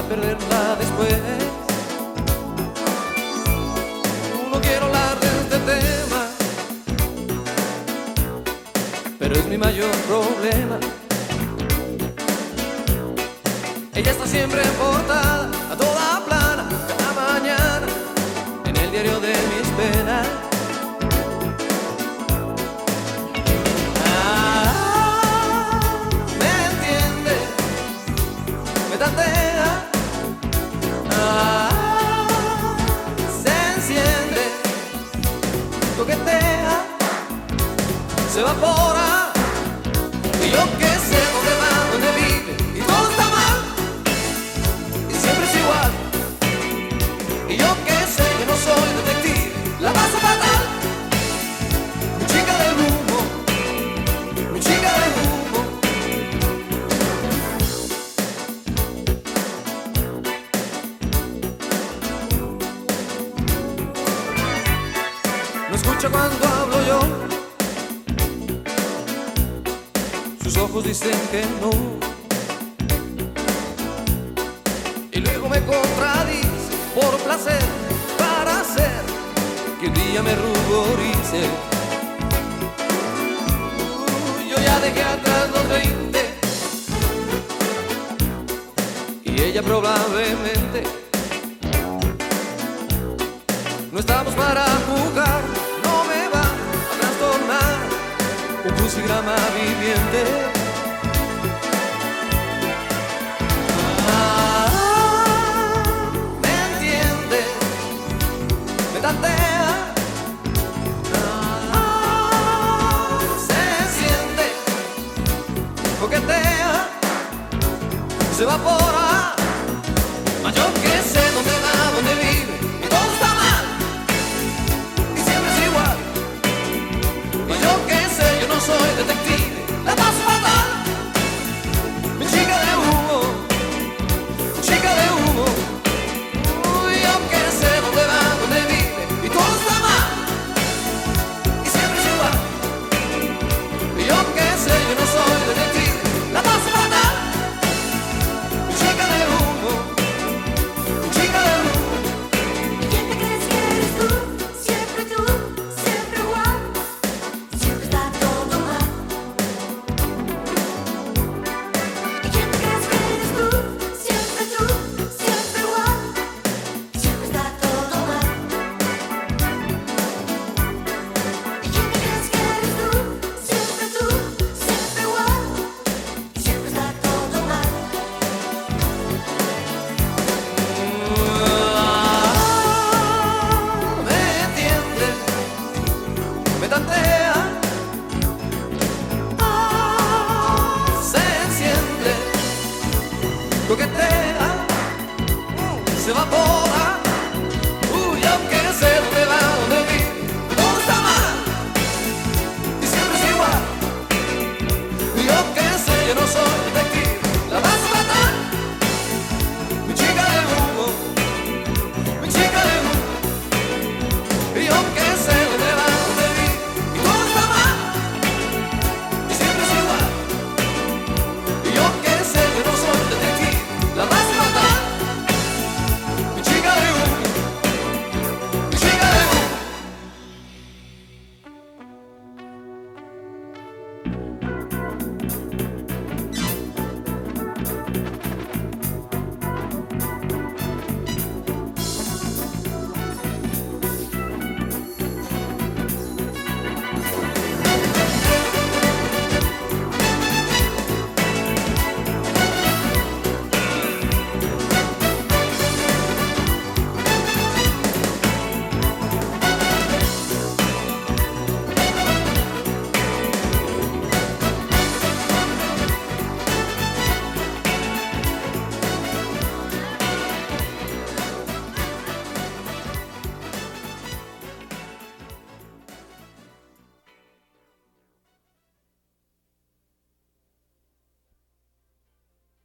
perderla después. No quiero hablar de este tema, pero es mi mayor problema. Ella está siempre en portada, a toda plana, cada mañana, en el diario de mis penas. Me entiende, me tantea, se enciende, coquetea, se evapora. Y yo que sé dónde va, dónde vive, y todo está mal, y siempre es igual. Y yo que sé que no soy detective, la paso fatal. Mi chica del humo, mi chica del humo. No escucha cuando hablo yo, sus ojos dicen que no, y luego me contradice por placer, para hacer que un día me ruborice. Yo ya dejé atrás los 20 y ella probablemente. No estamos para jugar, no me va a trastornar un crucigrama viviente. Me entiende, me tantea, se siente, coquetea, se evapora. Mas yo que sé dónde va, dónde vive,